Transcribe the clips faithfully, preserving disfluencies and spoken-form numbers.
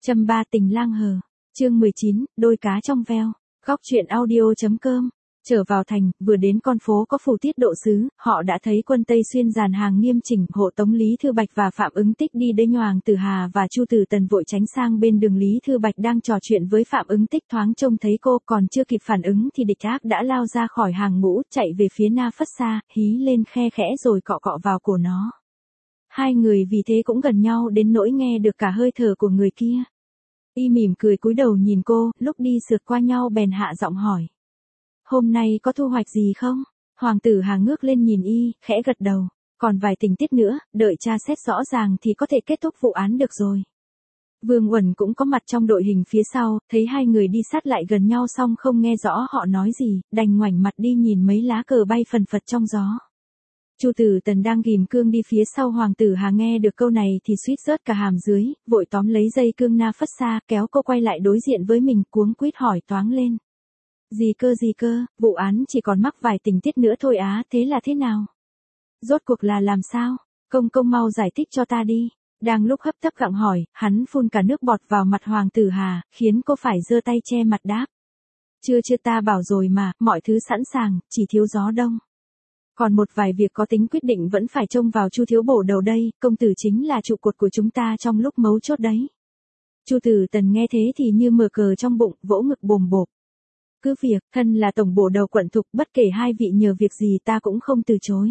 Châm ba tình lang hờ. Chương mười chín, đôi cá trong veo. Góc truyện audio.com. Trở vào thành, vừa đến con phố có phủ tiết độ sứ, họ đã thấy quân Tây Xuyên dàn hàng nghiêm chỉnh, hộ tống Lý Thư Bạch và Phạm Ứng Tích đi đến. Hoàng Tử Hà và Chu Tử Tần vội tránh sang bên đường. Lý Thư Bạch đang trò chuyện với Phạm Ứng Tích, thoáng trông thấy cô, còn chưa kịp phản ứng thì địch ác đã lao ra khỏi hàng ngũ, chạy về phía Na Phất Sa, hí lên khe khẽ rồi cọ cọ vào cổ nó. Hai người vì thế cũng gần nhau đến nỗi nghe được cả hơi thở của người kia. Y mỉm cười cúi đầu nhìn cô, lúc đi sượt qua nhau bèn hạ giọng hỏi. Hôm nay có thu hoạch gì không? Hoàng Tử Hà ngước lên nhìn Y, khẽ gật đầu. Còn vài tình tiết nữa, đợi tra xét rõ ràng thì có thể kết thúc vụ án được rồi. Vương Uẩn cũng có mặt trong đội hình phía sau, thấy hai người đi sát lại gần nhau xong không nghe rõ họ nói gì, đành ngoảnh mặt đi nhìn mấy lá cờ bay phần phật trong gió. Chu Tử Tần đang ghìm cương đi phía sau Hoàng Tử Hà nghe được câu này thì suýt rớt cả hàm dưới, vội tóm lấy dây cương Na Phất Sa, kéo cô quay lại đối diện với mình, cuống quýt hỏi toáng lên. Gì cơ gì cơ, vụ án chỉ còn mắc vài tình tiết nữa thôi á, thế là thế nào? Rốt cuộc là làm sao? Công công mau giải thích cho ta đi. Đang lúc hấp tấp gặng hỏi, hắn phun cả nước bọt vào mặt Hoàng Tử Hà, khiến cô phải giơ tay che mặt đáp. Chưa chưa ta bảo rồi mà, mọi thứ sẵn sàng, chỉ thiếu gió đông. Còn một vài việc có tính quyết định vẫn phải trông vào Chu thiếu bổ đầu đây, công tử chính là trụ cột của chúng ta trong lúc mấu chốt đấy. Chu Tử Tần nghe thế thì như mở cờ trong bụng, vỗ ngực bồm bộp. Cứ việc, thân là tổng bổ đầu quận thục, bất kể hai vị nhờ việc gì ta cũng không từ chối.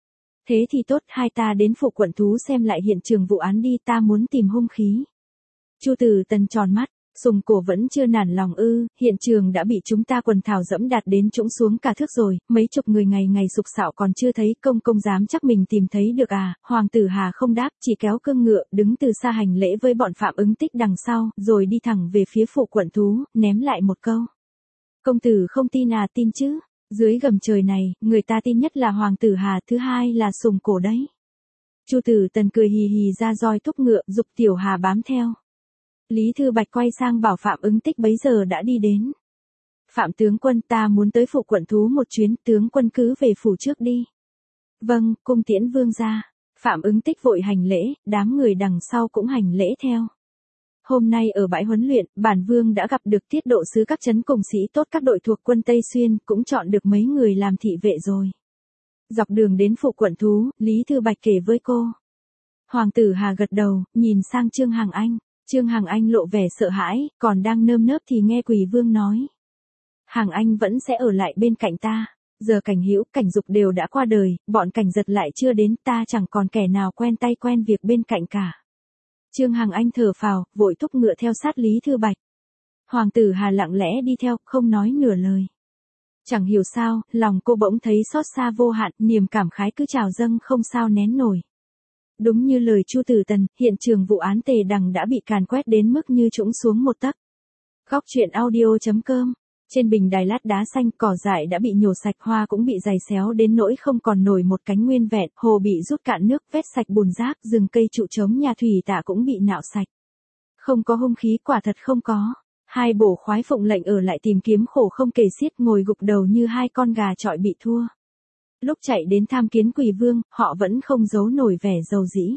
Thế thì tốt, hai ta đến phủ quận thú xem lại hiện trường vụ án đi, ta muốn tìm hung khí. Chu Tử Tần tròn mắt. Sùng cổ vẫn chưa nản lòng ư, hiện trường đã bị chúng ta quần thảo dẫm đạp đến trũng xuống cả thước rồi, mấy chục người ngày ngày sục sạo còn chưa thấy, công công dám chắc mình tìm thấy được à? Hoàng Tử Hà không đáp, chỉ kéo cương ngựa, đứng từ xa hành lễ với bọn Phạm Ứng Tích đằng sau, rồi đi thẳng về phía phủ quận thú, ném lại một câu. Công tử không tin à? Tin chứ, dưới gầm trời này, người ta tin nhất là Hoàng Tử Hà, thứ hai là Sùng cổ đấy. Chu Tử Tần cười hì hì ra roi thúc ngựa, giục Tiểu Hà bám theo. Lý Thư Bạch quay sang bảo Phạm Ứng Tích bấy giờ đã đi đến. Phạm tướng quân, ta muốn tới phủ quận thú một chuyến, tướng quân cứ về phủ trước đi. Vâng, cung tiễn vương gia. Phạm Ứng Tích vội hành lễ, đám người đằng sau cũng hành lễ theo. Hôm nay ở bãi huấn luyện, bản vương đã gặp được tiết độ sứ các trấn cùng sĩ tốt các đội thuộc quân Tây Xuyên, cũng chọn được mấy người làm thị vệ rồi. Dọc đường đến phủ quận thú, Lý Thư Bạch kể với cô. Hoàng Tử Hà gật đầu, nhìn sang Trương Hằng Anh. Trương Hằng Anh lộ vẻ sợ hãi, còn đang nơm nớp thì nghe Quỳ Vương nói. Hằng Anh vẫn sẽ ở lại bên cạnh ta. Giờ Cảnh Hữu, Cảnh Dục đều đã qua đời, bọn Cảnh Giật lại chưa đến, ta chẳng còn kẻ nào quen tay quen việc bên cạnh cả. Trương Hằng Anh thở phào, vội thúc ngựa theo sát Lý Thư Bạch. Hoàng Tử Hà lặng lẽ đi theo, không nói nửa lời. Chẳng hiểu sao, lòng cô bỗng thấy xót xa vô hạn, niềm cảm khái cứ trào dâng không sao nén nổi. Đúng như lời Chu Tử Tần, hiện trường vụ án Tề Đằng đã bị càn quét đến mức như trũng xuống một tấc. Góc truyện audio.com. Trên bình đài lát đá xanh, cỏ dại đã bị nhổ sạch, hoa cũng bị giày xéo đến nỗi không còn nổi một cánh nguyên vẹn, hồ bị rút cạn nước, vét sạch bùn rác, rừng cây trụ trống nhà thủy tạ cũng bị nạo sạch. Không có hung khí, quả thật không có. Hai bổ khoái phụng lệnh ở lại tìm kiếm khổ không kể xiết, ngồi gục đầu như hai con gà chọi bị thua. Lúc chạy đến tham kiến Quỳ Vương, họ vẫn không giấu nổi vẻ dầu dĩ.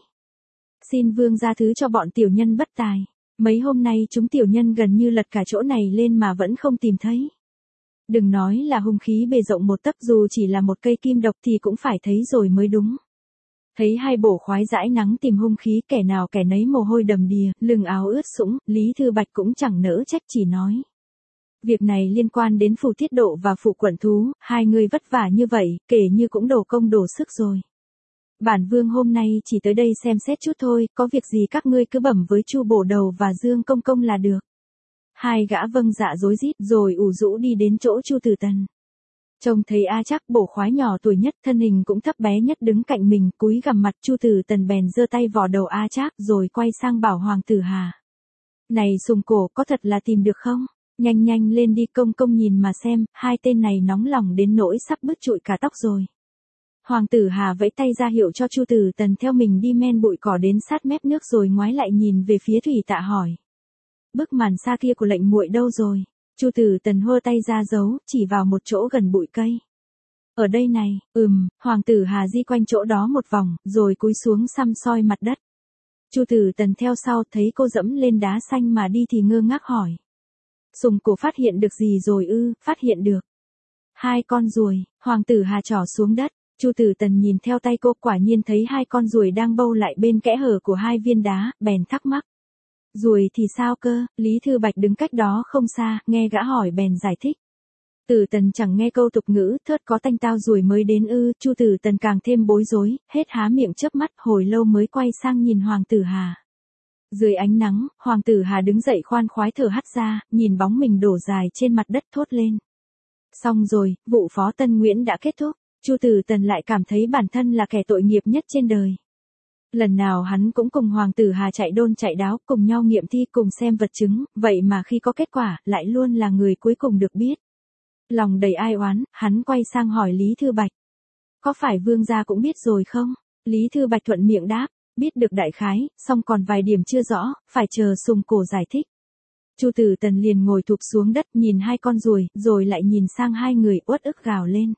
Xin Vương ra thứ cho bọn tiểu nhân bất tài. Mấy hôm nay chúng tiểu nhân gần như lật cả chỗ này lên mà vẫn không tìm thấy. Đừng nói là hung khí bề rộng một tấc, dù chỉ là một cây kim độc thì cũng phải thấy rồi mới đúng. Thấy hai bổ khoái dãi nắng tìm hung khí, kẻ nào kẻ nấy mồ hôi đầm đìa, lưng áo ướt sũng, Lý Thư Bạch cũng chẳng nỡ trách, chỉ nói. Việc này liên quan đến phủ tiết độ và phủ quận thú, hai người vất vả như vậy, kể như cũng đổ công đổ sức rồi. Bản vương hôm nay chỉ tới đây xem xét chút thôi, có việc gì các ngươi cứ bẩm với Chu bổ đầu và Dương công công là được. Hai gã vâng dạ rối rít rồi ủ rũ đi đến chỗ Chu Tử Tần. Trông thấy A Trác, bổ khoái nhỏ tuổi nhất, thân hình cũng thấp bé nhất đứng cạnh mình, cúi gằm mặt, Chu Tử Tần bèn giơ tay vò đầu A Trác rồi quay sang bảo Hoàng Tử Hà. Này Sùng cổ, có thật là tìm được không? Nhanh nhanh lên đi, công công nhìn mà xem, hai tên này nóng lòng đến nỗi sắp bứt trụi cả tóc rồi. Hoàng Tử Hà vẫy tay ra hiệu cho Chu Tử Tần theo mình đi men bụi cỏ đến sát mép nước rồi ngoái lại nhìn về phía thủy tạ hỏi. Bức màn xa kia của lệnh muội đâu rồi? Chu Tử Tần hơ tay ra giấu, chỉ vào một chỗ gần bụi cây. Ở đây này, ừm, Hoàng Tử Hà di quanh chỗ đó một vòng, rồi cúi xuống săm soi mặt đất. Chu Tử Tần theo sau thấy cô dẫm lên đá xanh mà đi thì ngơ ngác hỏi. Sùng Cổ phát hiện được gì rồi ư? Phát hiện được hai con ruồi. Hoàng tử Hà trỏ xuống đất. Chu Tử Tần nhìn theo tay cô, quả nhiên thấy hai con ruồi đang bâu lại bên kẽ hở của hai viên đá, bèn thắc mắc. Ruồi thì sao cơ? Lý Thư Bạch đứng cách đó không xa, nghe gã hỏi bèn giải thích. Tử Tần chẳng nghe câu tục ngữ, thớt có tanh tao ruồi mới đến ư? Chu Tử Tần càng thêm bối rối, hết há miệng chớp mắt, hồi lâu mới quay sang nhìn Hoàng tử Hà. Dưới ánh nắng, Hoàng tử Hà đứng dậy khoan khoái thở hắt ra, nhìn bóng mình đổ dài trên mặt đất thốt lên. Xong rồi, vụ Phó Tân Nguyễn đã kết thúc. Chu Tử Tần lại cảm thấy bản thân là kẻ tội nghiệp nhất trên đời. Lần nào hắn cũng cùng Hoàng tử Hà chạy đôn chạy đáo, cùng nhau nghiệm thi, cùng xem vật chứng, vậy mà khi có kết quả, lại luôn là người cuối cùng được biết. Lòng đầy ai oán, hắn quay sang hỏi Lý Thư Bạch. Có phải vương gia cũng biết rồi không? Lý Thư Bạch thuận miệng đáp, biết được đại khái, song còn vài điểm chưa rõ, phải chờ Sùng Cổ giải thích. Chu Tử Tần liền ngồi thụp xuống đất nhìn hai con ruồi, rồi lại nhìn sang hai người uất ức gào lên.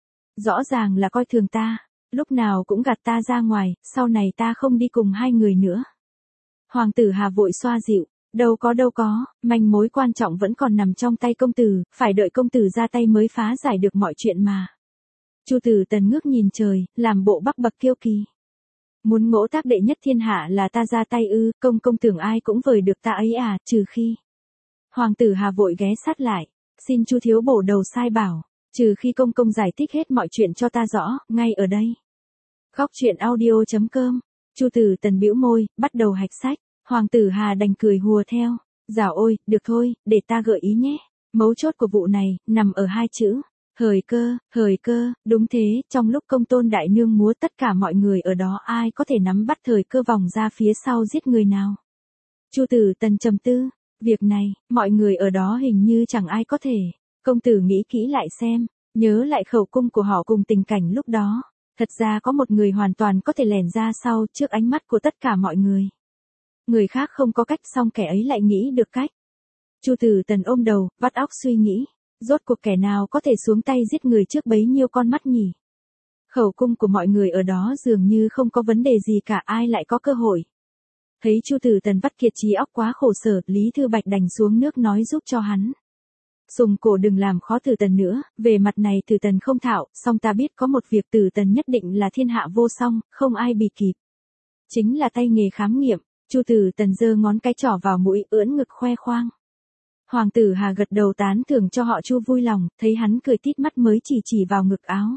Rõ ràng là coi thường ta, lúc nào cũng gạt ta ra ngoài, sau này ta không đi cùng hai người nữa. Hoàng tử Hà vội xoa dịu, đâu có đâu có, manh mối quan trọng vẫn còn nằm trong tay công tử, phải đợi công tử ra tay mới phá giải được mọi chuyện mà. Chu Tử Tần ngước nhìn trời, làm bộ bắc bậc kiêu kỳ. Muốn ngỗ tác đệ nhất thiên hạ là ta ra tay ư? Công công tưởng ai cũng vời được ta ấy à? Trừ khi. Hoàng tử Hà vội ghé sát lại, xin Chu thiếu bổ đầu sai bảo. Trừ khi công công giải thích hết mọi chuyện cho ta rõ, ngay ở đây. Góc truyện audio chấm com. Chu Tử Tần bĩu môi, bắt đầu hạch sách. Hoàng tử Hà đành cười hùa theo. Dạo ôi, được thôi, để ta gợi ý nhé. Mấu chốt của vụ này, nằm ở hai chữ. Hời cơ, hời cơ, đúng thế, trong lúc công tôn đại nương múa tất cả mọi người ở đó ai có thể nắm bắt thời cơ vòng ra phía sau giết người nào. Chu Tử Tần trầm tư, việc này, mọi người ở đó hình như chẳng ai có thể. Công tử nghĩ kỹ lại xem, nhớ lại khẩu cung của họ cùng tình cảnh lúc đó. Thật ra có một người hoàn toàn có thể lẻn ra sau trước ánh mắt của tất cả mọi người. Người khác không có cách song kẻ ấy lại nghĩ được cách. Chu Tử Tần ôm đầu, vắt óc suy nghĩ. Rốt cuộc kẻ nào có thể xuống tay giết người trước bấy nhiêu con mắt nhỉ? Khẩu cung của mọi người ở đó dường như không có vấn đề gì cả, ai lại có cơ hội. Thấy Chu Tử Tần vắt kiệt trí óc quá khổ sở, Lý Thư Bạch đành xuống nước nói giúp cho hắn. Sùng Cổ đừng làm khó Tử Tần nữa, về mặt này Tử Tần không thạo, song ta biết có một việc Tử Tần nhất định là thiên hạ vô song, không ai bì kịp. Chính là tay nghề khám nghiệm. Chu Tử Tần giơ ngón cái trỏ vào mũi, ưỡn ngực khoe khoang. Hoàng tử Hà gật đầu tán thưởng cho họ Chu vui lòng, thấy hắn cười tít mắt mới chỉ chỉ vào ngực áo.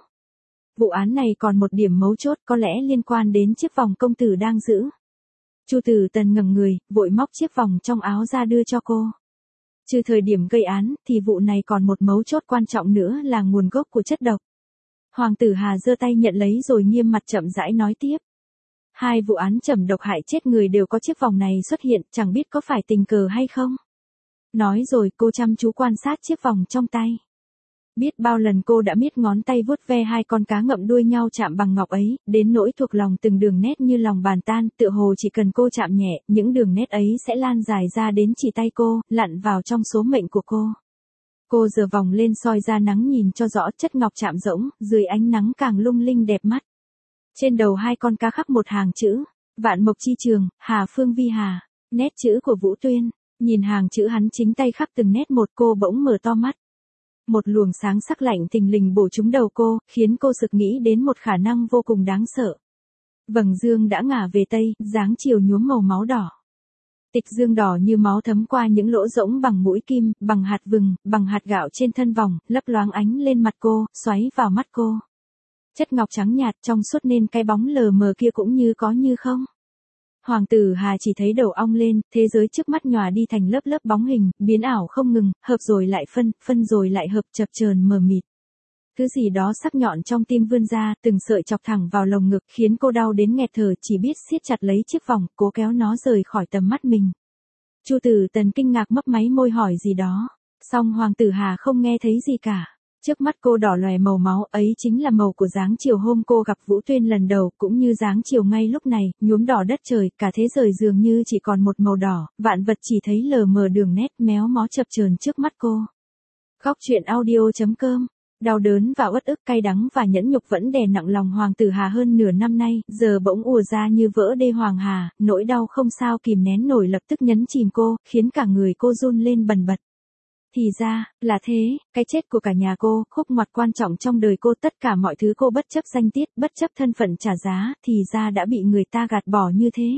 Vụ án này còn một điểm mấu chốt có lẽ liên quan đến chiếc vòng công tử đang giữ. Chu Tử Tần ngẩng người, vội móc chiếc vòng trong áo ra đưa cho cô. Trừ thời điểm gây án, thì vụ này còn một mấu chốt quan trọng nữa là nguồn gốc của chất độc. Hoàng tử Hà giơ tay nhận lấy rồi nghiêm mặt chậm rãi nói tiếp. Hai vụ án trầm độc hại chết người đều có chiếc vòng này xuất hiện, chẳng biết có phải tình cờ hay không. Nói rồi cô chăm chú quan sát chiếc vòng trong tay. Biết bao lần cô đã miết ngón tay vuốt ve hai con cá ngậm đuôi nhau chạm bằng ngọc ấy, đến nỗi thuộc lòng từng đường nét như lòng bàn tan, tựa hồ chỉ cần cô chạm nhẹ, những đường nét ấy sẽ lan dài ra đến chỉ tay cô, lặn vào trong số mệnh của cô. Cô giơ vòng lên soi ra nắng nhìn cho rõ, chất ngọc chạm rỗng, dưới ánh nắng càng lung linh đẹp mắt. Trên đầu hai con cá khắc một hàng chữ, Vạn Mộc Chi Trường, Hà Phương Vi Hà, nét chữ của Vũ Tuyên. Nhìn hàng chữ hắn chính tay khắc từng nét một, cô bỗng mở to mắt. Một luồng sáng sắc lạnh thình lình bổ trúng đầu cô, khiến cô sực nghĩ đến một khả năng vô cùng đáng sợ. Vầng dương đã ngả về tây, dáng chiều nhuốm màu máu đỏ. Tịch dương đỏ như máu thấm qua những lỗ rỗng bằng mũi kim, bằng hạt vừng, bằng hạt gạo trên thân vòng, lấp loáng ánh lên mặt cô, xoáy vào mắt cô. Chất ngọc trắng nhạt trong suốt nên cái bóng lờ mờ kia cũng như có như không. Hoàng tử Hà chỉ thấy đầu ong lên, thế giới trước mắt nhòa đi thành lớp lớp bóng hình, biến ảo không ngừng, hợp rồi lại phân, phân rồi lại hợp, chập chờn mờ mịt. Thứ gì đó sắc nhọn trong tim vươn ra, từng sợi chọc thẳng vào lồng ngực, khiến cô đau đến nghẹt thở, chỉ biết siết chặt lấy chiếc vòng, cố kéo nó rời khỏi tầm mắt mình. Chu Tử Tần kinh ngạc mấp máy môi hỏi gì đó, song Hoàng tử Hà không nghe thấy gì cả. Trước mắt cô đỏ lòe màu máu, ấy chính là màu của dáng chiều hôm cô gặp Vũ Tuyên lần đầu, cũng như dáng chiều ngay lúc này, nhuốm đỏ đất trời, cả thế giới dường như chỉ còn một màu đỏ, vạn vật chỉ thấy lờ mờ đường nét méo mó chập chờn trước mắt cô. Góc truyện audio chấm com Đau đớn và uất ức, cay đắng và nhẫn nhục vẫn đè nặng lòng Hoàng tử Hà hơn nửa năm nay, giờ bỗng ùa ra như vỡ đê Hoàng Hà, nỗi đau không sao kìm nén nổi lập tức nhấn chìm cô, khiến cả người cô run lên bần bật. Thì ra, là thế, cái chết của cả nhà cô, khúc ngoặt quan trọng trong đời cô, tất cả mọi thứ cô bất chấp danh tiết, bất chấp thân phận trả giá, thì ra đã bị người ta gạt bỏ như thế.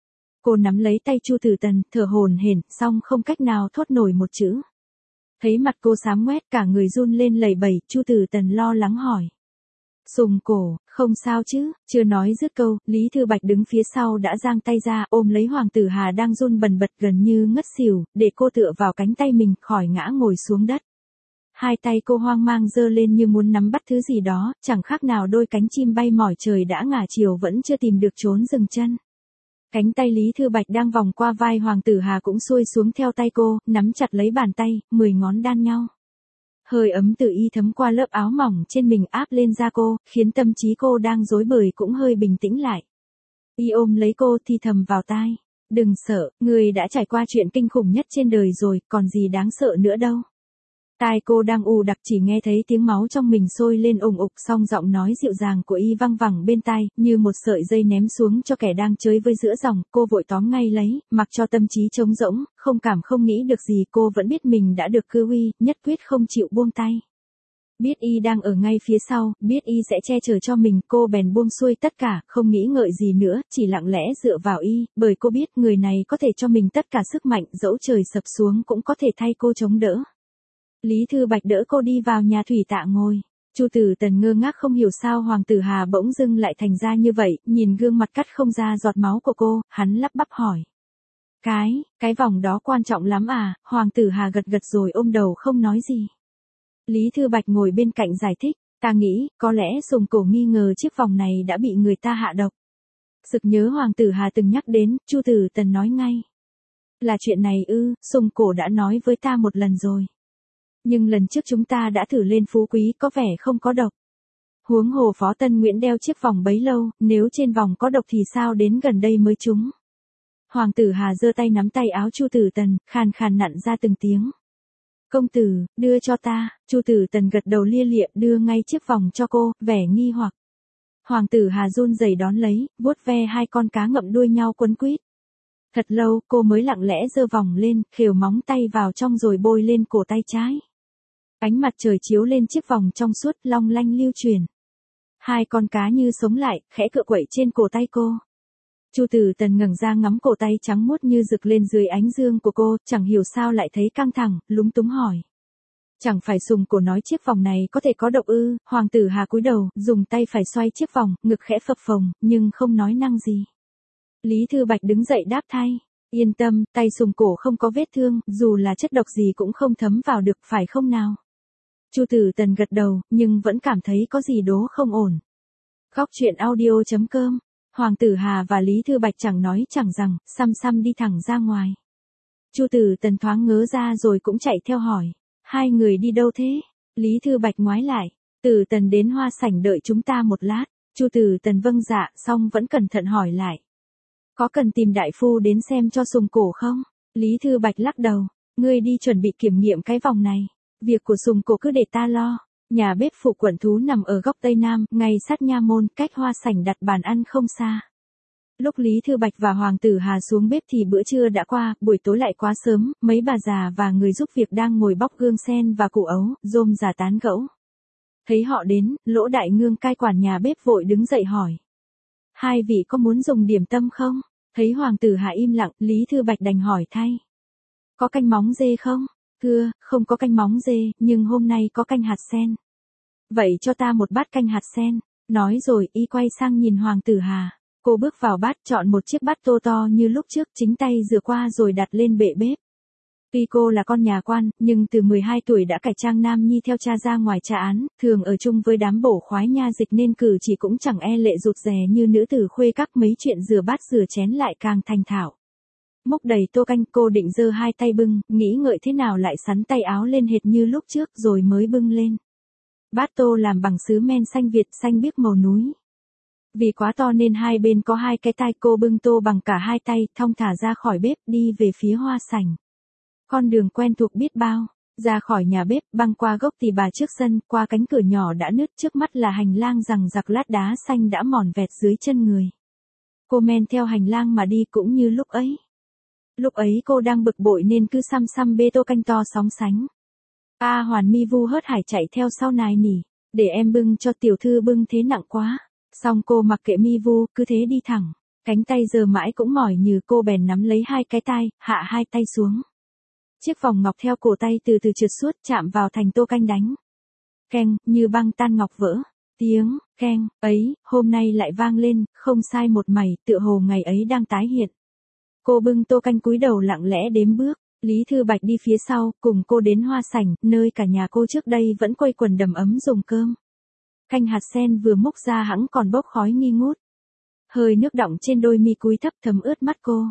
Cô nắm lấy tay Chu Tử Tần, thở hổn hển, song không cách nào thốt nổi một chữ. Thấy mặt cô xám ngoét, cả người run lên lẩy bẩy, Chu Tử Tần lo lắng hỏi. Sùng Cổ, không sao chứ? Chưa nói dứt câu, Lý Thư Bạch đứng phía sau đã giang tay ra, ôm lấy Hoàng tử Hà đang run bần bật gần như ngất xỉu, để cô tựa vào cánh tay mình, khỏi ngã ngồi xuống đất. Hai tay cô hoang mang giơ lên như muốn nắm bắt thứ gì đó, chẳng khác nào đôi cánh chim bay mỏi trời đã ngả chiều vẫn chưa tìm được chốn dừng chân. Cánh tay Lý Thư Bạch đang vòng qua vai Hoàng tử Hà cũng xuôi xuống theo tay cô, nắm chặt lấy bàn tay, mười ngón đan nhau. Hơi ấm từ y thấm qua lớp áo mỏng trên mình áp lên da cô, khiến tâm trí cô đang rối bời cũng hơi bình tĩnh lại. Y ôm lấy cô thì thầm vào tai. Đừng sợ, người đã trải qua chuyện kinh khủng nhất trên đời rồi, còn gì đáng sợ nữa đâu. Tai cô đang ù đặc chỉ nghe thấy tiếng máu trong mình sôi lên ùng ục, song giọng nói dịu dàng của y văng vẳng bên tai, như một sợi dây ném xuống cho kẻ đang chơi với giữa dòng, cô vội tóm ngay lấy, mặc cho tâm trí trống rỗng, không cảm không nghĩ được gì, cô vẫn biết mình đã được cư uy, nhất quyết không chịu buông tay. Biết y đang ở ngay phía sau, biết y sẽ che chở cho mình, cô bèn buông xuôi tất cả, không nghĩ ngợi gì nữa, chỉ lặng lẽ dựa vào y, bởi cô biết người này có thể cho mình tất cả sức mạnh, dẫu trời sập xuống cũng có thể thay cô chống đỡ. Lý Thư Bạch đỡ cô đi vào nhà thủy tạ ngồi. Chu Tử Tần ngơ ngác không hiểu sao Hoàng tử Hà bỗng dưng lại thành ra như vậy, nhìn gương mặt cắt không ra giọt máu của cô, hắn lắp bắp hỏi. Cái, cái vòng đó quan trọng lắm à? Hoàng tử Hà gật gật rồi ôm đầu không nói gì. Lý Thư Bạch ngồi bên cạnh giải thích, ta nghĩ, có lẽ Sùng Cổ nghi ngờ chiếc vòng này đã bị người ta hạ độc. Sực nhớ Hoàng tử Hà từng nhắc đến, Chu Tử Tần nói ngay. Là chuyện này ư? Sùng Cổ đã nói với ta một lần rồi. Nhưng lần trước chúng ta đã thử lên Phú Quý có vẻ không có độc. Huống hồ Phó Tân Nguyễn đeo chiếc vòng bấy lâu, nếu trên vòng có độc thì sao đến gần đây mới trúng. Hoàng tử Hà giơ tay nắm tay áo Chu Tử Tần, khàn khàn nặn ra từng tiếng. Công tử, đưa cho ta. Chu Tử Tần gật đầu lia lịa đưa ngay chiếc vòng cho cô, vẻ nghi hoặc. Hoàng tử Hà run rẩy đón lấy, vuốt ve hai con cá ngậm đuôi nhau quấn quýt. Thật lâu, cô mới lặng lẽ giơ vòng lên, khều móng tay vào trong rồi bôi lên cổ tay trái. Ánh mặt trời chiếu lên chiếc vòng trong suốt, long lanh lưu truyền. Hai con cá như sống lại, khẽ cựa quậy trên cổ tay cô. Chu Tử Tần ngẩng ra ngắm cổ tay trắng muốt như rực lên dưới ánh dương của cô, chẳng hiểu sao lại thấy căng thẳng, lúng túng hỏi. Chẳng phải Sùng Cổ nói chiếc vòng này có thể có độc ư? Hoàng tử Hà cúi đầu, dùng tay phải xoay chiếc vòng, ngực khẽ phập phồng, nhưng không nói năng gì. Lý Thư Bạch đứng dậy đáp thay. Yên tâm, tay Sùng Cổ không có vết thương, dù là chất độc gì cũng không thấm vào được, phải không nào? Chu Tử Tần gật đầu, nhưng vẫn cảm thấy có gì đó không ổn. Góc truyện audio chấm com. Hoàng tử Hà và Lý Thư Bạch chẳng nói chẳng rằng, xăm xăm đi thẳng ra ngoài. Chu Tử Tần thoáng ngớ ra rồi cũng chạy theo hỏi. Hai người đi đâu thế? Lý Thư Bạch ngoái lại. Tử Tần đến hoa sảnh đợi chúng ta một lát. Chu Tử Tần vâng dạ, xong vẫn cẩn thận hỏi lại. Có cần tìm đại phu đến xem cho Sùng Cổ không? Lý Thư Bạch lắc đầu. Ngươi đi chuẩn bị kiểm nghiệm cái vòng này. Việc của Sùng Cổ cứ để ta lo. Nhà bếp Phụ Quận Thú nằm ở góc Tây Nam, ngay sát nha môn, cách hoa sảnh đặt bàn ăn không xa. Lúc Lý Thư Bạch và Hoàng tử Hà xuống bếp thì bữa trưa đã qua, buổi tối lại quá sớm, mấy bà già và người giúp việc đang ngồi bóc gương sen và củ ấu, rôm rả tán gẫu. Thấy họ đến, Lỗ Đại Ngương cai quản nhà bếp vội đứng dậy hỏi. Hai vị có muốn dùng điểm tâm không? Thấy Hoàng tử Hà im lặng, Lý Thư Bạch đành hỏi thay. Có canh móng dê không? Thưa, không có canh móng dê, nhưng hôm nay có canh hạt sen. Vậy cho ta một bát canh hạt sen. Nói rồi, y quay sang nhìn Hoàng tử Hà. Cô bước vào bát, chọn một chiếc bát tô to như lúc trước, chính tay rửa qua rồi đặt lên bệ bếp. Tuy cô là con nhà quan, nhưng từ mười hai tuổi đã cải trang nam nhi theo cha ra ngoài tra án, thường ở chung với đám bổ khoái nha dịch nên cử chỉ cũng chẳng e lệ rụt rè như nữ tử khuê các, mấy chuyện rửa bát rửa chén lại càng thành thạo. Múc đầy tô canh, cô định giơ hai tay bưng, nghĩ ngợi thế nào lại sắn tay áo lên hệt như lúc trước rồi mới bưng lên. Bát tô làm bằng sứ men xanh Việt, xanh biếc màu núi. Vì quá to nên hai bên có hai cái tai, cô bưng tô bằng cả hai tay, thong thả ra khỏi bếp đi về phía hoa sảnh. Con đường quen thuộc biết bao. Ra khỏi nhà bếp, băng qua gốc tỳ bà trước sân, qua cánh cửa nhỏ đã nứt, trước mắt là hành lang rằng giặc lát đá xanh đã mòn vẹt dưới chân người. Cô men theo hành lang mà đi cũng như lúc ấy. Lúc ấy cô đang bực bội nên cứ xăm xăm bê tô canh to sóng sánh. A Hoàn Mi vu hớt hải chạy theo sau nài nỉ, để em bưng cho tiểu thư, bưng thế nặng quá. Xong cô mặc kệ Mi vu, cứ thế đi thẳng. Cánh tay giờ mãi cũng mỏi nhừ, cô bèn nắm lấy hai cái tai, hạ hai tay xuống. Chiếc vòng ngọc theo cổ tay từ từ trượt suốt, chạm vào thành tô canh đánh. Keng, như băng tan ngọc vỡ. Tiếng, keng, ấy, hôm nay lại vang lên, không sai một mảy, tựa hồ ngày ấy đang tái hiện. Cô bưng tô canh cúi đầu lặng lẽ đếm bước. Lý Thư Bạch đi phía sau, cùng cô đến hoa sảnh, nơi cả nhà cô trước đây vẫn quây quần đầm ấm dùng cơm. Canh hạt sen vừa múc ra hẵng còn bốc khói nghi ngút. Hơi nước đọng trên đôi mi cúi thấp thấm ướt mắt cô.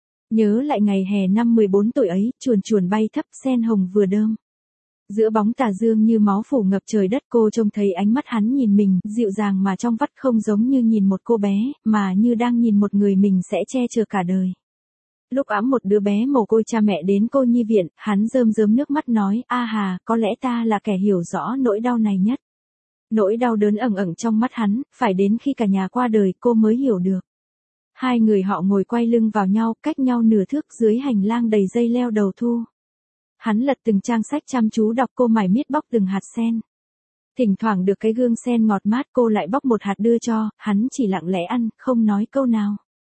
Nhớ lại ngày hè năm mười bốn tuổi ấy, chuồn chuồn bay thấp, sen hồng vừa đơm. Giữa bóng tà dương như máu phủ ngập trời đất, cô trông thấy ánh mắt hắn nhìn mình, dịu dàng mà trong vắt, không giống như nhìn một cô bé, mà như đang nhìn một người mình sẽ che chở cả đời. Lúc ẵm một đứa bé mồ côi cha mẹ đến cô nhi viện, hắn rơm rớm nước mắt nói, a hà, có lẽ ta là kẻ hiểu rõ nỗi đau này nhất. Nỗi đau đớn ẩn ẩn trong mắt hắn, phải đến khi cả nhà qua đời cô mới hiểu được. Hai người họ ngồi quay lưng vào nhau, cách nhau nửa thước dưới hành lang đầy dây leo đầu thu. Hắn lật từng trang sách chăm chú đọc, cô mải miết bóc từng hạt sen. Thỉnh thoảng được cái gương sen ngọt mát, cô lại bóc một hạt đưa cho, hắn chỉ lặng lẽ ăn, không nói câu nào.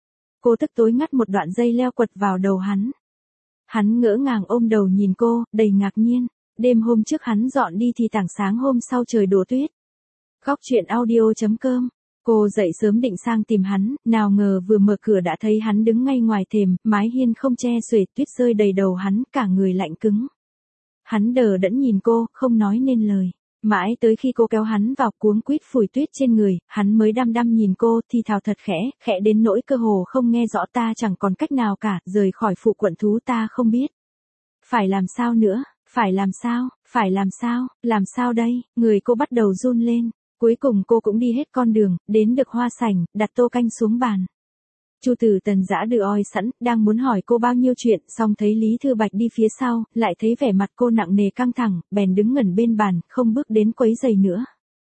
Cô tức tối ngắt một đoạn dây leo quật vào đầu hắn. Hắn ngỡ ngàng ôm đầu nhìn cô, đầy ngạc nhiên. Đêm hôm trước hắn dọn đi thì tảng sáng hôm sau trời đổ tuyết. Góc truyện audio chấm com. Cô dậy sớm định sang tìm hắn, nào ngờ vừa mở cửa đã thấy hắn đứng ngay ngoài thềm, mái hiên không che xuể, tuyết rơi đầy đầu hắn, cả người lạnh cứng. Hắn đờ đẫn nhìn cô, không nói nên lời. Mãi tới khi cô kéo hắn vào cuống quýt phủi tuyết trên người, hắn mới đăm đăm nhìn cô, thì thào thật khẽ, khẽ đến nỗi cơ hồ không nghe rõ, ta chẳng còn cách nào cả, rời khỏi phụ quận thú ta không biết. Phải làm sao nữa, phải làm sao, phải làm sao, làm sao đây, người cô bắt đầu run lên. Cuối cùng cô cũng đi hết con đường, đến được hoa sảnh, đặt tô canh xuống bàn. Chu Tử Tần giã đưa oi sẵn, đang muốn hỏi cô bao nhiêu chuyện, xong thấy Lý Thư Bạch đi phía sau, lại thấy vẻ mặt cô nặng nề căng thẳng, bèn đứng ngẩn bên bàn, không bước đến quấy giày nữa.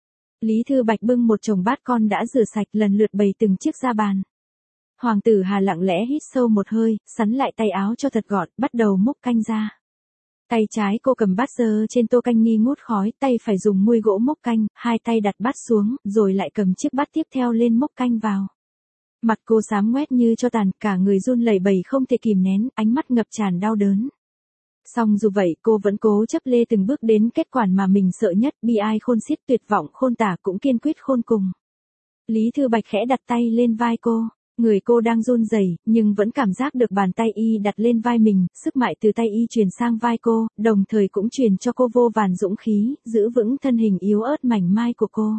Lý Thư Bạch bưng một chồng bát con đã rửa sạch, lần lượt bày từng chiếc ra bàn. Hoàng tử Hà lặng lẽ hít sâu một hơi, sắn lại tay áo cho thật gọn, bắt đầu múc canh ra. Tay trái cô cầm bát giơ trên tô canh nghi ngút khói, tay phải dùng muôi gỗ múc canh, hai tay đặt bát xuống, rồi lại cầm chiếc bát tiếp theo lên múc canh vào. Mặt cô xám ngoét như cho tàn, cả người run lẩy bẩy không thể kìm nén, ánh mắt ngập tràn đau đớn. Song dù vậy cô vẫn cố chấp lê từng bước đến kết quả mà mình sợ nhất, bi ai khôn xiết, tuyệt vọng khôn tả cũng kiên quyết khôn cùng. Lý Thư Bạch khẽ đặt tay lên vai cô. Người cô đang run rẩy, nhưng vẫn cảm giác được bàn tay y đặt lên vai mình, sức mạnh từ tay y truyền sang vai cô, đồng thời cũng truyền cho cô vô vàn dũng khí, giữ vững thân hình yếu ớt mảnh mai của cô.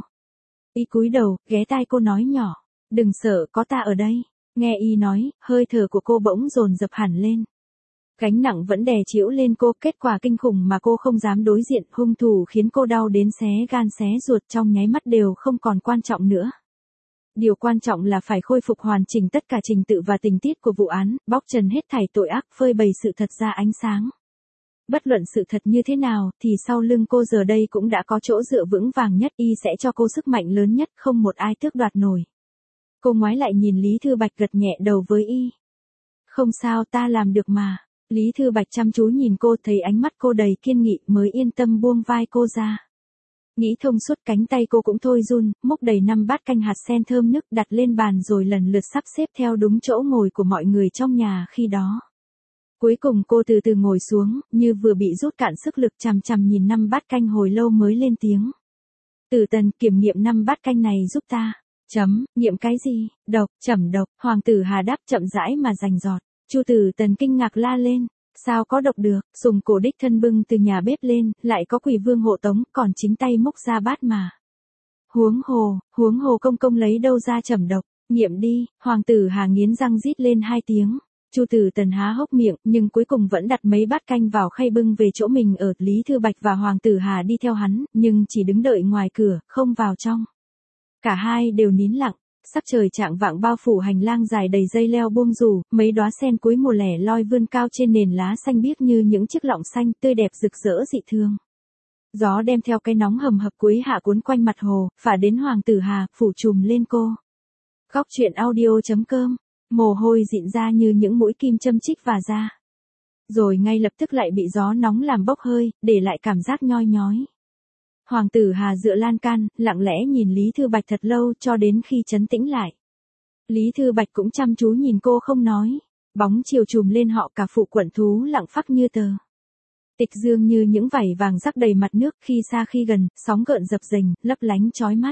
Y cúi đầu, ghé tai cô nói nhỏ, đừng sợ, có ta ở đây. Nghe y nói, hơi thở của cô bỗng dồn dập hẳn lên. Gánh nặng vẫn đè chịu lên cô, kết quả kinh khủng mà cô không dám đối diện, hung thủ khiến cô đau đến xé gan xé ruột, trong nháy mắt đều không còn quan trọng nữa. Điều quan trọng là phải khôi phục hoàn chỉnh tất cả trình tự và tình tiết của vụ án, bóc trần hết thảy tội ác, phơi bày sự thật ra ánh sáng. Bất luận sự thật như thế nào, thì sau lưng cô giờ đây cũng đã có chỗ dựa vững vàng nhất, y sẽ cho cô sức mạnh lớn nhất, không một ai tước đoạt nổi. Cô ngoái lại nhìn Lý Thư Bạch, gật nhẹ đầu với y. Không sao, ta làm được mà. Lý Thư Bạch chăm chú nhìn cô, thấy ánh mắt cô đầy kiên nghị, mới yên tâm buông vai cô ra. Nghĩ thông suốt, cánh tay cô cũng thôi run, múc đầy năm bát canh hạt sen thơm nức đặt lên bàn rồi lần lượt sắp xếp theo đúng chỗ ngồi của mọi người trong nhà khi đó. Cuối cùng cô từ từ ngồi xuống, như vừa bị rút cạn sức lực, chằm chằm nhìn năm bát canh hồi lâu mới lên tiếng. Tử Tần, kiểm nghiệm năm bát canh này giúp ta. Chấm, nghiệm cái gì? Độc, chẩm độc. Hoàng tử Hà đáp chậm rãi mà rành rọt. Chu Tử Tần kinh ngạc la lên. Sao có độc được, Sùng Cổ đích thân bưng từ nhà bếp lên, lại có Quỷ Vương hộ tống, còn chính tay múc ra bát mà. Huống hồ, huống hồ công công lấy đâu ra chẩm độc, nghiệm đi. Hoàng tử Hà nghiến răng rít lên hai tiếng. Chu Tử Tần há hốc miệng, nhưng cuối cùng vẫn đặt mấy bát canh vào khay bưng về chỗ mình ở. Lý Thư Bạch và Hoàng tử Hà đi theo hắn, nhưng chỉ đứng đợi ngoài cửa, không vào trong. Cả hai đều nín lặng. Sắc trời chạng vạng bao phủ hành lang dài đầy dây leo buông rủ, mấy đóa sen cuối mùa lẻ loi vươn cao trên nền lá xanh biếc như những chiếc lọng xanh tươi đẹp rực rỡ dị thương. Gió đem theo cái nóng hầm hập cuối hạ cuốn quanh mặt hồ, phả đến Hoàng Tử Hà, phủ trùm lên cô. Góc truyện audio chấm com, mồ hôi dịn ra như những mũi kim châm chích và ra. Rồi ngay lập tức lại bị gió nóng làm bốc hơi, để lại cảm giác nhoi nhói. Hoàng Tử Hà dựa lan can, lặng lẽ nhìn Lý Thư Bạch thật lâu cho đến khi trấn tĩnh lại. Lý Thư Bạch cũng chăm chú nhìn cô không nói. Bóng chiều trùm lên họ cả phụ quận thú lặng phắc như tờ. Tịch dương như những vảy vàng rắc đầy mặt nước khi xa khi gần, sóng gợn dập dềnh, lấp lánh chói mắt.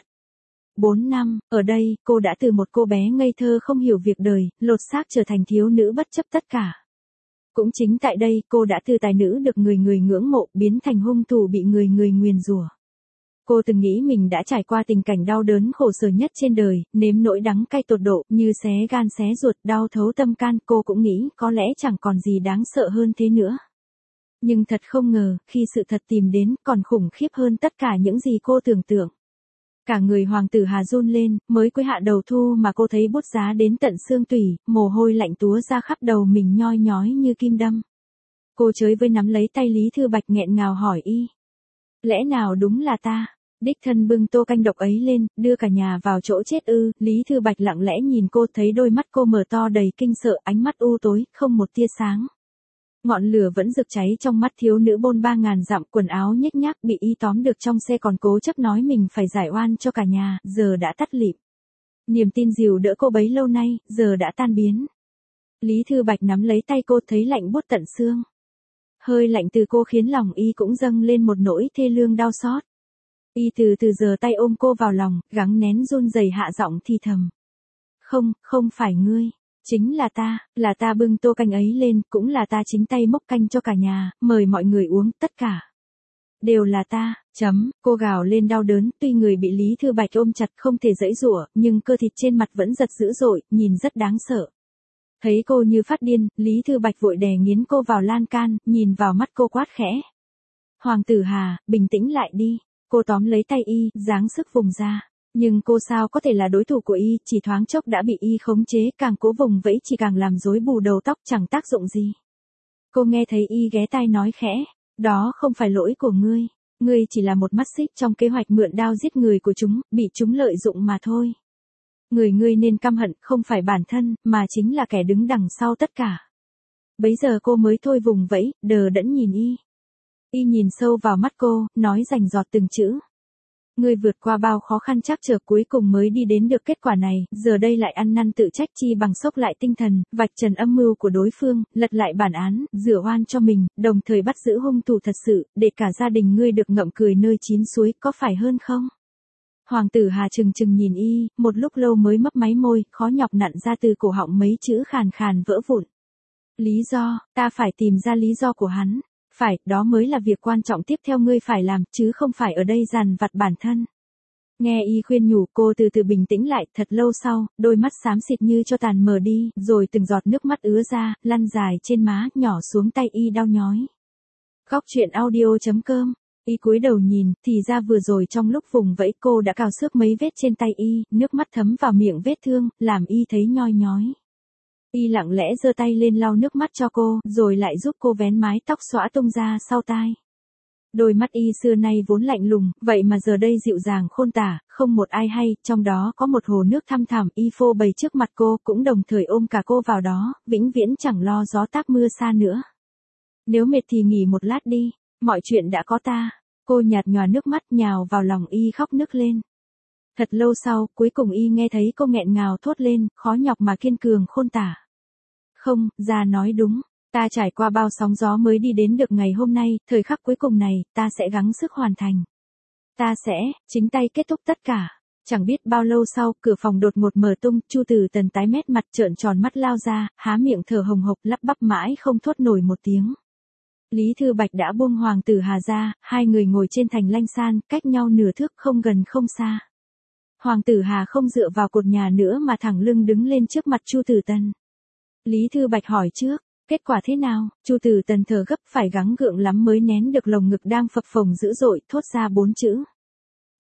Bốn năm, ở đây, cô đã từ một cô bé ngây thơ không hiểu việc đời, lột xác trở thành thiếu nữ bất chấp tất cả. Cũng chính tại đây, cô đã từ tài nữ được người người ngưỡng mộ, biến thành hung thủ bị người người nguyền rủa. Cô từng nghĩ mình đã trải qua tình cảnh đau đớn khổ sở nhất trên đời, nếm nỗi đắng cay tột độ, như xé gan xé ruột, đau thấu tâm can. Cô cũng nghĩ, có lẽ chẳng còn gì đáng sợ hơn thế nữa. Nhưng thật không ngờ, khi sự thật tìm đến, còn khủng khiếp hơn tất cả những gì cô tưởng tượng. Cả người Hoàng Tử Hà run lên, mới cuối hạ đầu thu mà cô thấy bút giá đến tận xương tủy, mồ hôi lạnh túa ra khắp đầu mình nhoi nhói như kim đâm. Cô chới với nắm lấy tay Lý Thư Bạch nghẹn ngào hỏi y. Lẽ nào đúng là ta? Đích thân bưng tô canh độc ấy lên, đưa cả nhà vào chỗ chết ư? Lý Thư Bạch lặng lẽ nhìn cô, thấy đôi mắt cô mở to đầy kinh sợ, ánh mắt u tối, không một tia sáng. Ngọn lửa vẫn rực cháy trong mắt thiếu nữ bôn ba ngàn dặm, quần áo nhếch nhác bị y tóm được trong xe còn cố chấp nói mình phải giải oan cho cả nhà, giờ đã tắt lịm. Niềm tin dìu đỡ cô bấy lâu nay, giờ đã tan biến. Lý Thư Bạch nắm lấy tay cô thấy lạnh buốt tận xương. Hơi lạnh từ cô khiến lòng y cũng dâng lên một nỗi thê lương đau xót. Y từ từ giơ tay ôm cô vào lòng, gắng nén run rẩy hạ giọng thì thầm. Không, không phải ngươi. Chính là ta, là ta bưng tô canh ấy lên, cũng là ta chính tay múc canh cho cả nhà, mời mọi người uống, tất cả. Đều là ta, chấm, cô gào lên đau đớn, tuy người bị Lý Thư Bạch ôm chặt không thể giãy giụa, nhưng cơ thịt trên mặt vẫn giật dữ dội, nhìn rất đáng sợ. Thấy cô như phát điên, Lý Thư Bạch vội đè nghiến cô vào lan can, nhìn vào mắt cô quát khẽ. Hoàng Tử Hà, bình tĩnh lại đi. Cô tóm lấy tay y, giáng sức vùng ra. Nhưng cô sao có thể là đối thủ của y, chỉ thoáng chốc đã bị y khống chế, càng cố vùng vẫy chỉ càng làm rối bù đầu tóc, chẳng tác dụng gì. Cô nghe thấy y ghé tai nói khẽ, đó không phải lỗi của ngươi, ngươi chỉ là một mắt xích trong kế hoạch mượn đao giết người của chúng, bị chúng lợi dụng mà thôi. Người ngươi nên căm hận không phải bản thân, mà chính là kẻ đứng đằng sau tất cả. Bấy giờ cô mới thôi vùng vẫy, đờ đẫn nhìn y. Y nhìn sâu vào mắt cô, nói rành rọt từng chữ. Ngươi vượt qua bao khó khăn trắc trở cuối cùng mới đi đến được kết quả này, giờ đây lại ăn năn tự trách chi bằng sốc lại tinh thần, vạch trần âm mưu của đối phương, lật lại bản án, rửa oan cho mình, đồng thời bắt giữ hung thủ thật sự, để cả gia đình ngươi được ngậm cười nơi chín suối, có phải hơn không? Hoàng Tử Hà trừng trừng nhìn y, một lúc lâu mới mấp máy môi, khó nhọc nặn ra từ cổ họng mấy chữ khàn khàn vỡ vụn. Lý do, ta phải tìm ra lý do của hắn. Phải, đó mới là việc quan trọng tiếp theo ngươi phải làm, chứ không phải ở đây dằn vặt bản thân. Nghe y khuyên nhủ, cô từ từ bình tĩnh lại, thật lâu sau, đôi mắt xám xịt như cho tàn mờ đi, rồi từng giọt nước mắt ứa ra, lăn dài trên má, nhỏ xuống tay y đau nhói. Góc truyện audio chấm com, y cúi đầu nhìn, thì ra vừa rồi trong lúc vùng vẫy cô đã cào xước mấy vết trên tay y, nước mắt thấm vào miệng vết thương, làm y thấy nhoi nhói. Y lặng lẽ giơ tay lên lau nước mắt cho cô, rồi lại giúp cô vén mái tóc xõa tung ra sau tai. Đôi mắt y xưa nay vốn lạnh lùng, vậy mà giờ đây dịu dàng khôn tả, không một ai hay, trong đó có một hồ nước thăm thẳm, y phô bày trước mặt cô, cũng đồng thời ôm cả cô vào đó, vĩnh viễn chẳng lo gió táp mưa xa nữa. Nếu mệt thì nghỉ một lát đi, mọi chuyện đã có ta. Cô nhạt nhòa nước mắt nhào vào lòng y khóc nức lên. Thật lâu sau, cuối cùng y nghe thấy cô nghẹn ngào thốt lên, khó nhọc mà kiên cường khôn tả. Không, Gia nói đúng, ta trải qua bao sóng gió mới đi đến được ngày hôm nay, thời khắc cuối cùng này, ta sẽ gắng sức hoàn thành. Ta sẽ, chính tay kết thúc tất cả. Chẳng biết bao lâu sau, cửa phòng đột ngột mở tung, Chu Tử Tần tái mét mặt trợn tròn mắt lao ra, há miệng thở hồng hộc lắp bắp mãi không thốt nổi một tiếng. Lý Thư Bạch đã buông Hoàng Tử Hà ra, hai người ngồi trên thành lanh san, cách nhau nửa thước không gần không xa. Hoàng Tử Hà không dựa vào cột nhà nữa mà thẳng lưng đứng lên trước mặt Chu Tử Tần. Lý Thư Bạch hỏi trước, kết quả thế nào? Chu Tử Tần thở gấp phải gắng gượng lắm mới nén được lồng ngực đang phập phồng dữ dội, thốt ra bốn chữ.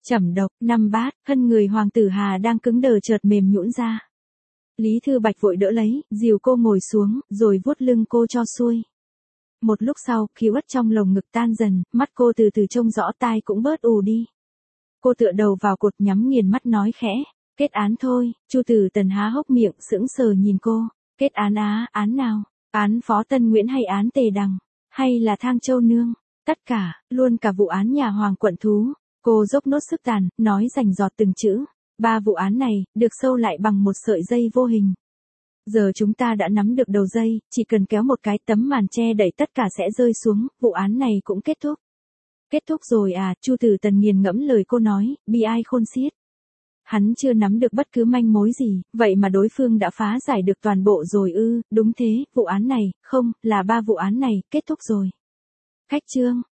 Trầm độc, năm bát, thân người Hoàng tử Hà đang cứng đờ chợt mềm nhũn ra. Lý Thư Bạch vội đỡ lấy, dìu cô ngồi xuống, rồi vuốt lưng cô cho xuôi. Một lúc sau, khí uất trong lồng ngực tan dần, mắt cô từ từ trông rõ, tai cũng bớt ù đi. Cô tựa đầu vào cột nhắm nghiền mắt nói khẽ, kết án thôi. Chu Tử Tần há hốc miệng sững sờ nhìn cô, kết án á, án nào? Án Phó Tân Nguyễn hay án Tề Đằng? Hay là Thang Châu Nương? Tất cả, luôn cả vụ án nhà Hoàng quận thú. Cô dốc nốt sức tàn, nói rành rọt từng chữ. Ba vụ án này, được sâu lại bằng một sợi dây vô hình. Giờ chúng ta đã nắm được đầu dây, chỉ cần kéo một cái tấm màn che đẩy tất cả sẽ rơi xuống, vụ án này cũng kết thúc. Kết thúc rồi à, Chu Tử Tần nghiền ngẫm lời cô nói, bi ai khôn xiết. Hắn chưa nắm được bất cứ manh mối gì, vậy mà đối phương đã phá giải được toàn bộ rồi ư? Đúng thế, vụ án này, không, là ba vụ án này, kết thúc rồi. Khách trương,